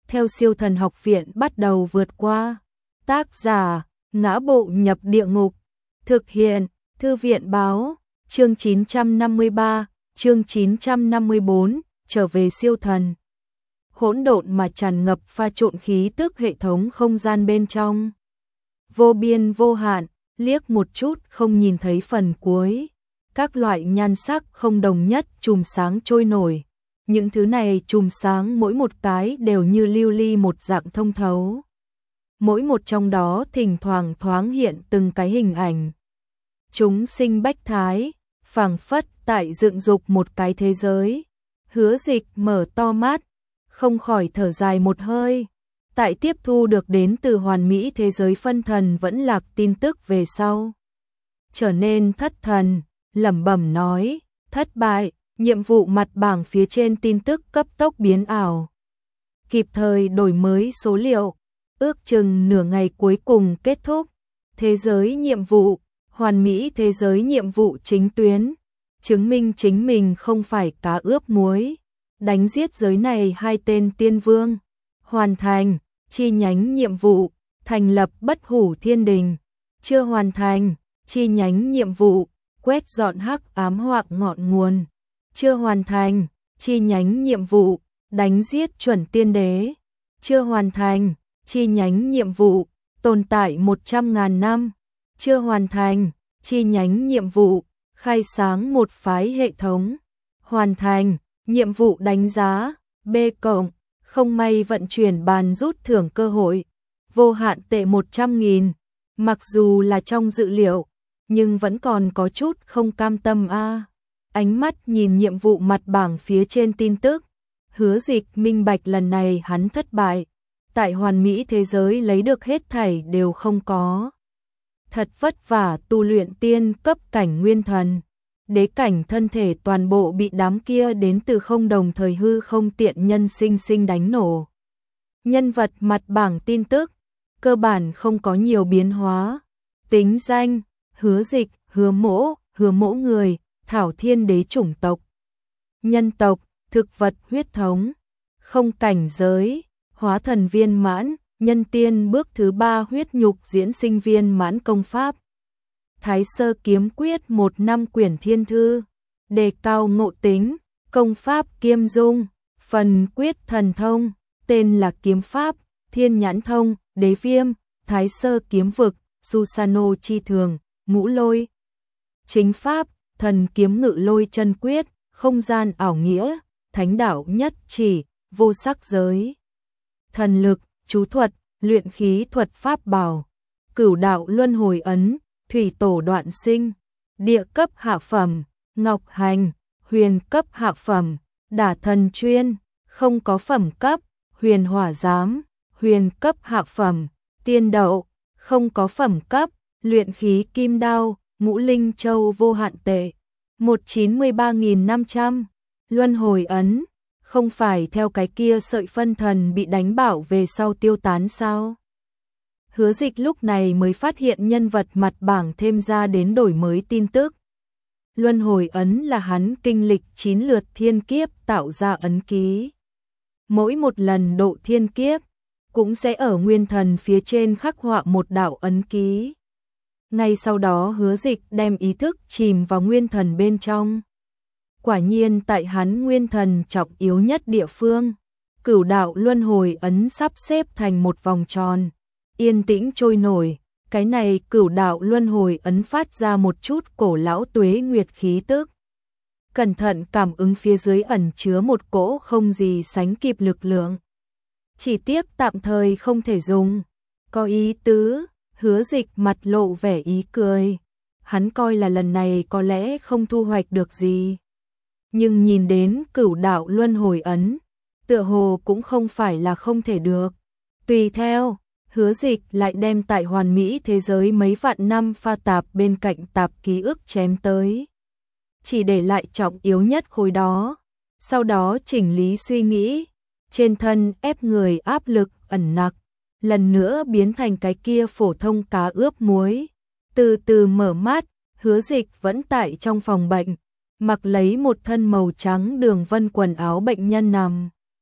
theo Siêu Thần Học Viện bắt đầu vượt qua. Tác giả: Ngã Bộ Nhập Địa Ngục. Thực hiện: Thư viện báo. Chương 953, chương 954, trở về siêu thần. Hỗn độn mà tràn ngập pha trộn khí tức hệ thống không gian bên trong. Vô biên vô hạn, liếc một chút không nhìn thấy phần cuối. Các loại nhan sắc không đồng nhất chùm sáng trôi nổi. Những thứ này chùm sáng mỗi một cái đều như lưu ly một dạng thông thấu. Mỗi một trong đó thỉnh thoảng thoáng hiện từng cái hình ảnh. Chúng sinh bách thái, phảng phất tại dựng dục một cái thế giới. Hứa Dịch mở to mắt, không khỏi thở dài một hơi. Tại tiếp thu được đến từ hoàn mỹ thế giới phân thần vẫn lạc tin tức về sau, trở nên thất thần, lẩm bẩm nói, thất bại, nhiệm vụ mặt bảng phía trên tin tức cấp tốc biến ảo. Kịp thời đổi mới số liệu, ước chừng nửa ngày cuối cùng kết thúc. Thế giới nhiệm vụ, hoàn mỹ thế giới nhiệm vụ chính tuyến, chứng minh chính mình không phải cá ướp muối. Đánh giết giới này 2 tên tiên vương, hoàn thành. Chi nhánh nhiệm vụ, thành lập Bất Hủ Thiên Đình, chưa hoàn thành. Chi nhánh nhiệm vụ, quét dọn hắc ám hoặc ngọn nguồn, chưa hoàn thành. Chi nhánh nhiệm vụ, đánh giết chuẩn tiên đế, chưa hoàn thành. Chi nhánh nhiệm vụ, tồn tại 100.000 năm, chưa hoàn thành. Chi nhánh nhiệm vụ, khai sáng một phái hệ thống, hoàn thành. Nhiệm vụ đánh giá B+, không may vận chuyển bàn rút thưởng cơ hội, vô hạn tệ 100.000. Mặc dù là trong dự liệu, nhưng vẫn còn có chút không cam tâm a. Ánh mắt nhìn nhiệm vụ mặt bảng phía trên tin tức, Hứa Dịch minh bạch lần này hắn thất bại. Tại hoàn mỹ thế giới lấy được hết thảy đều không có. Thật vất vả tu luyện tiên cấp cảnh nguyên thần. Đế cảnh thân thể toàn bộ bị đám kia đến từ không đồng thời hư không tiện nhân sinh sinh đánh nổ. Nhân vật mặt bảng tin tức, cơ bản không có nhiều biến hóa. Tính danh, Hứa Dịch, Hứa Mỗ người, Thảo Thiên Đế chủng tộc. Nhân tộc, thực vật huyết thống. Không cảnh giới, hóa thần viên mãn, nhân tiên bước thứ 3 huyết nhục diễn sinh viên mãn công pháp. Thái Sơ Kiếm Quyết 1 năm quyển thiên thư, đề cao ngộ tính, công pháp kiêm dung, phần quyết thần thông, tên là kiếm pháp, thiên nhãn thông, đế viêm, Thái Sơ Kiếm Vực, Susano chi thường, ngũ lôi. Chính pháp, thần kiếm ngự lôi chân quyết, không gian ảo nghĩa, thánh đạo nhất chỉ, vô sắc giới. Thần lực, chú thuật, luyện khí thuật pháp bảo, cửu đạo luân hồi ấn, thủy tổ đoạn sinh, địa cấp hạ phẩm, ngọc hành, huyền cấp hạ phẩm, đả thần chuyên, không có phẩm cấp, huyền hỏa giám, huyền cấp hạ phẩm, tiên đậu, không có phẩm cấp, luyện khí kim đao, ngũ linh châu vô hạn tệ, 193.500, luân hồi ấn, không phải theo cái kia sợi phân thần bị đánh bảo về sau tiêu tán sao? Hứa Dịch lúc này mới phát hiện nhân vật mặt bảng thêm ra đến đổi mới tin tức. Luân hồi ấn là hắn kinh lịch 9 lượt thiên kiếp tạo ra ấn ký. Mỗi một lần độ thiên kiếp, cũng sẽ ở nguyên thần phía trên khắc họa một đạo ấn ký. Ngay sau đó Hứa Dịch đem ý thức chìm vào nguyên thần bên trong. Quả nhiên tại hắn nguyên thần trọng yếu nhất địa phương, cửu đạo luân hồi ấn sắp xếp thành một vòng tròn, yên tĩnh trôi nổi. Cái này cửu đạo luân hồi ấn phát ra một chút cổ lão tuế nguyệt khí tức. Cẩn thận cảm ứng phía dưới ẩn chứa một cỗ không gì sánh kịp lực lượng. Chỉ tiếc tạm thời không thể dùng. Có ý tứ, Hứa Dịch mặt lộ vẻ ý cười. Hắn coi là lần này có lẽ không thu hoạch được gì. Nhưng nhìn đến cửu đạo luân hồi ấn, tựa hồ cũng không phải là không thể được. Tùy theo, Hứa Dịch lại đem tại hoàn mỹ thế giới mấy vạn năm pha tạp bên cạnh tạp ký ức chém tới. Chỉ để lại trọng yếu nhất khối đó. Sau đó chỉnh lý suy nghĩ, trên thân ép người áp lực ẩn nặc, lần nữa biến thành cái kia phổ thông cá ướp muối. Từ từ mở mắt, Hứa Dịch vẫn tại trong phòng bệnh, mặc lấy một thân màu trắng đường vân quần áo bệnh nhân nằm.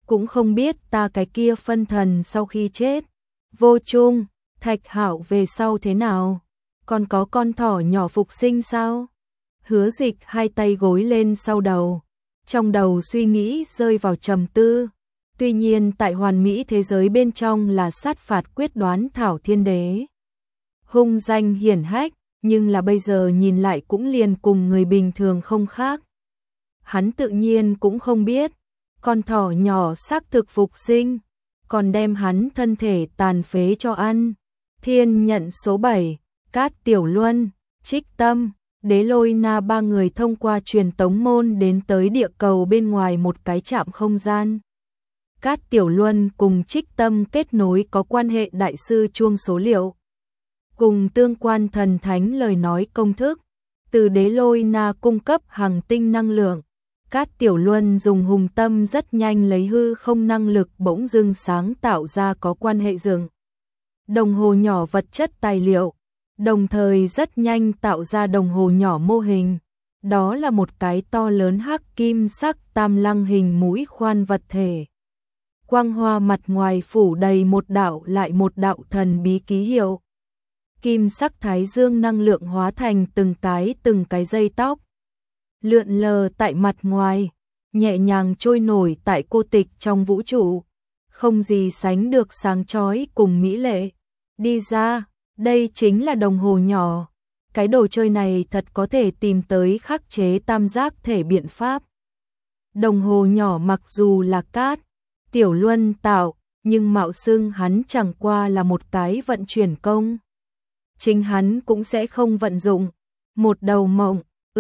cũng không biết ta cái kia phân thần sau khi chết. Vô Chung, Thạch Hạo về sau thế nào? Còn có con thỏ nhỏ phục sinh sao? Hứa Dịch hai tay gối lên sau đầu, trong đầu suy nghĩ rơi vào trầm tư. Tuy nhiên tại hoàn mỹ thế giới bên trong là sát phạt quyết đoán Thảo Thiên Đế, hung danh hiển hách, nhưng là bây giờ nhìn lại cũng liền cùng người bình thường không khác. Hắn tự nhiên cũng không biết, con thỏ nhỏ xác thực phục sinh, còn đem hắn thân thể tàn phế cho ăn. Thiên nhận số 7, Cát Tiểu Luân, Trích Tâm, Đế Lôi Na ba người thông qua truyền tống môn đến tới địa cầu bên ngoài một cái trạm không gian. Cát Tiểu Luân cùng Trích Tâm kết nối có quan hệ đại sư chuông số liệu, cùng tương quan thần thánh lời nói công thức, từ Đế Lôi Na cung cấp hàng tinh năng lượng. Cát Tiểu Luân dùng hùng tâm rất nhanh lấy hư không năng lực bỗng dưng sáng tạo ra có quan hệ rừng đồng hồ nhỏ vật chất tài liệu, đồng thời rất nhanh tạo ra đồng hồ nhỏ mô hình. Đó là một cái to lớn hắc kim sắc tam lăng hình mũi khoan vật thể. Quang hoa mặt ngoài phủ đầy một đạo lại một đạo thần bí ký hiệu. Kim sắc thái dương năng lượng hóa thành từng cái dây tóc, lượn lờ tại mặt ngoài, nhẹ nhàng trôi nổi tại cô tịch trong vũ trụ, không gì sánh được sáng chói cùng mỹ lệ. Đi ra, đây chính là đồng hồ nhỏ. Cái đồ chơi này thật có thể tìm tới khắc chế tam giác thể biện pháp. Đồng hồ nhỏ mặc dù là Cát Tiểu Luân tạo, nhưng mạo xưng hắn chẳng qua là một cái vận chuyển công. Chính hắn cũng sẽ không vận dụng. Một đầu mộng,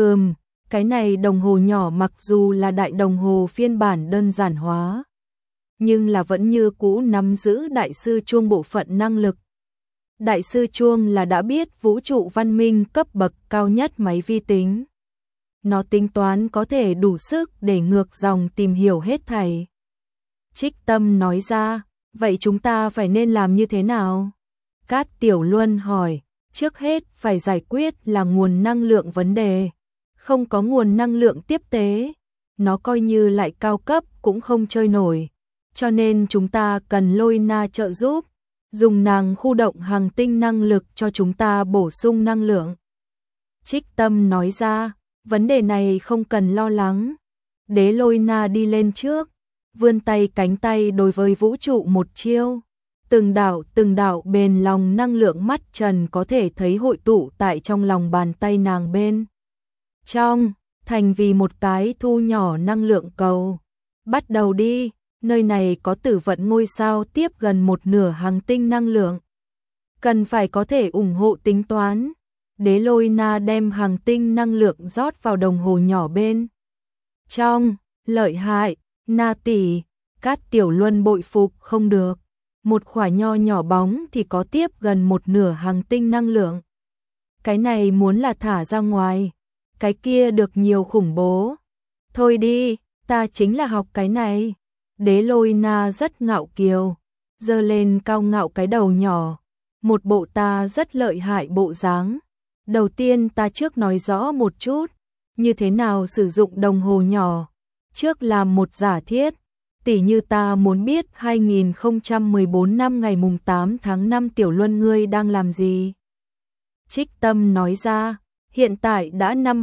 cái này đồng hồ nhỏ mặc dù là đại đồng hồ phiên bản đơn giản hóa, nhưng là vẫn như cũ nắm giữ đại sư chuông bộ phận năng lực. Đại sư chuông là đã biết vũ trụ văn minh cấp bậc cao nhất máy vi tính. Nó tính toán có thể đủ sức để ngược dòng tìm hiểu hết thảy. Trích Tâm nói ra, vậy chúng ta phải nên làm như thế nào? Cát Tiểu Luân hỏi, trước hết phải giải quyết là nguồn năng lượng vấn đề. Không có nguồn năng lượng tiếp tế, nó coi như lại cao cấp cũng không chơi nổi. Cho nên chúng ta cần Lôi Na trợ giúp, dùng nàng khu động hàng tinh năng lực cho chúng ta bổ sung năng lượng. Trích Tâm nói ra, vấn đề này không cần lo lắng. Đế Lôi Na đi lên trước, vươn tay cánh tay đối với vũ trụ một chiêu. Từng đạo bền lòng năng lượng mắt trần có thể thấy hội tụ tại trong lòng bàn tay nàng bên trong, thành vì một cái thu nhỏ năng lượng cầu. Bắt đầu đi, nơi này có tử vận ngôi sao tiếp gần một nửa hành tinh năng lượng. Cần phải có thể ủng hộ tính toán. Đế Lôi Na đem hành tinh năng lượng rót vào đồng hồ nhỏ bên trong. Lợi hại, Na tỷ, Cát Tiểu Luân bội phục không được. Một khỏa nho nhỏ bóng thì có tiếp gần một nửa hành tinh năng lượng. Cái này muốn là thả ra ngoài, cái kia được nhiều khủng bố. Thôi đi, ta chính là học cái này. Đế Lôi Na rất ngạo kiều, giơ lên cao ngạo cái đầu nhỏ, một bộ ta rất lợi hại bộ dáng. Đầu tiên ta trước nói rõ một chút, như thế nào sử dụng đồng hồ nhỏ. Trước làm một giả thiết, tỉ như ta muốn biết 2014 năm ngày mùng 8 tháng 5 Tiểu Luân ngươi đang làm gì. Trích Tâm nói ra, hiện tại đã năm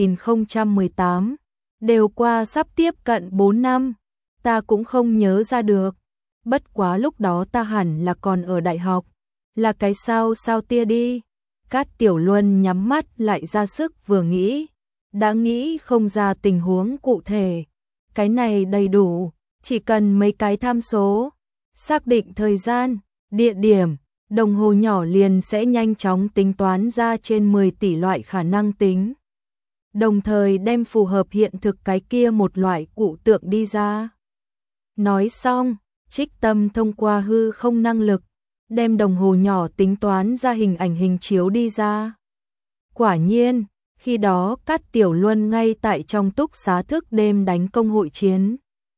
2018, đều qua sắp tiếp cận 4 năm, ta cũng không nhớ ra được. Bất quá lúc đó ta hẳn là còn ở đại học, là cái sao tia đi. Cát Tiểu Luân nhắm mắt lại ra sức vừa nghĩ, đã nghĩ không ra tình huống cụ thể. Cái này đầy đủ, chỉ cần mấy cái tham số, xác định thời gian, địa điểm, đồng hồ nhỏ liền sẽ nhanh chóng tính toán ra trên 10 tỷ loại khả năng tính. Đồng thời đem phù hợp hiện thực cái kia một loại cụ tượng đi ra. Nói xong, Trích Tâm thông qua hư không năng lực, đem đồng hồ nhỏ tính toán ra hình ảnh hình chiếu đi ra. Quả nhiên, khi đó Cát Tiểu Luân ngay tại trong túc xá thức đêm đánh công hội chiến.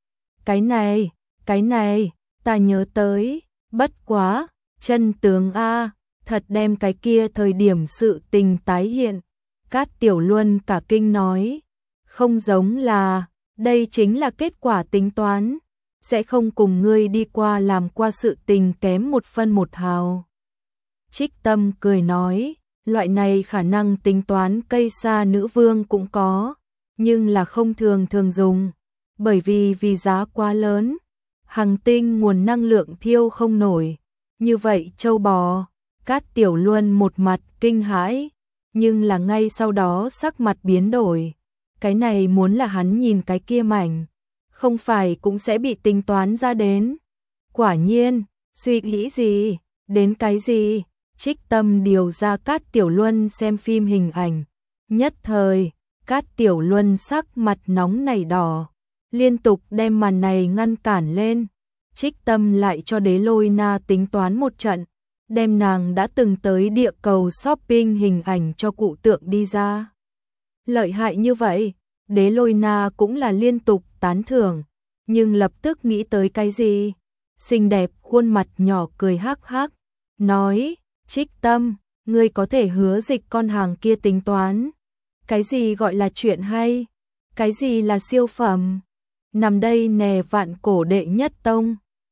Cái này, ta nhớ tới, bất quá, chân tướng A, thật đem cái kia thời điểm sự tình tái hiện. Cát Tiểu Luân cả kinh nói, không giống là, đây chính là kết quả tính toán. sẽ không cùng ngươi đi qua làm qua sự tình kém một phân một hào. Trích Tâm cười nói, loại này khả năng tính toán cây sa nữ vương cũng có, nhưng là không thường thường dùng, bởi vì giá quá lớn, hành tinh nguồn năng lượng thiêu không nổi. Như vậy châu bò, Cát Tiểu Luân một mặt kinh hãi, nhưng là ngay sau đó sắc mặt biến đổi. Cái này muốn là hắn nhìn cái kia mảnh, không phải cũng sẽ bị tính toán ra đến. Quả nhiên, suy nghĩ gì, đến cái gì, Trích Tâm điều ra Cát Tiểu Luân xem phim hình ảnh. Nhất thời, Cát Tiểu Luân sắc mặt nóng nảy đỏ, liên tục đem màn này ngăn cản lên. Trích Tâm lại cho Đế Lôi Na tính toán một trận, đem nàng đã từng tới địa cầu shopping hình ảnh cho cụ tượng đi ra. Lợi hại như vậy, Đế Lôi Na cũng là liên tục tán thưởng, nhưng lập tức nghĩ tới cái gì? Xinh đẹp khuôn mặt nhỏ cười hắc hắc, nói, Trích Tâm, ngươi có thể hứa dịch con hàng kia tính toán. Cái gì gọi là chuyện hay? Cái gì là siêu phẩm? Nằm đây nè vạn cổ đệ nhất tông.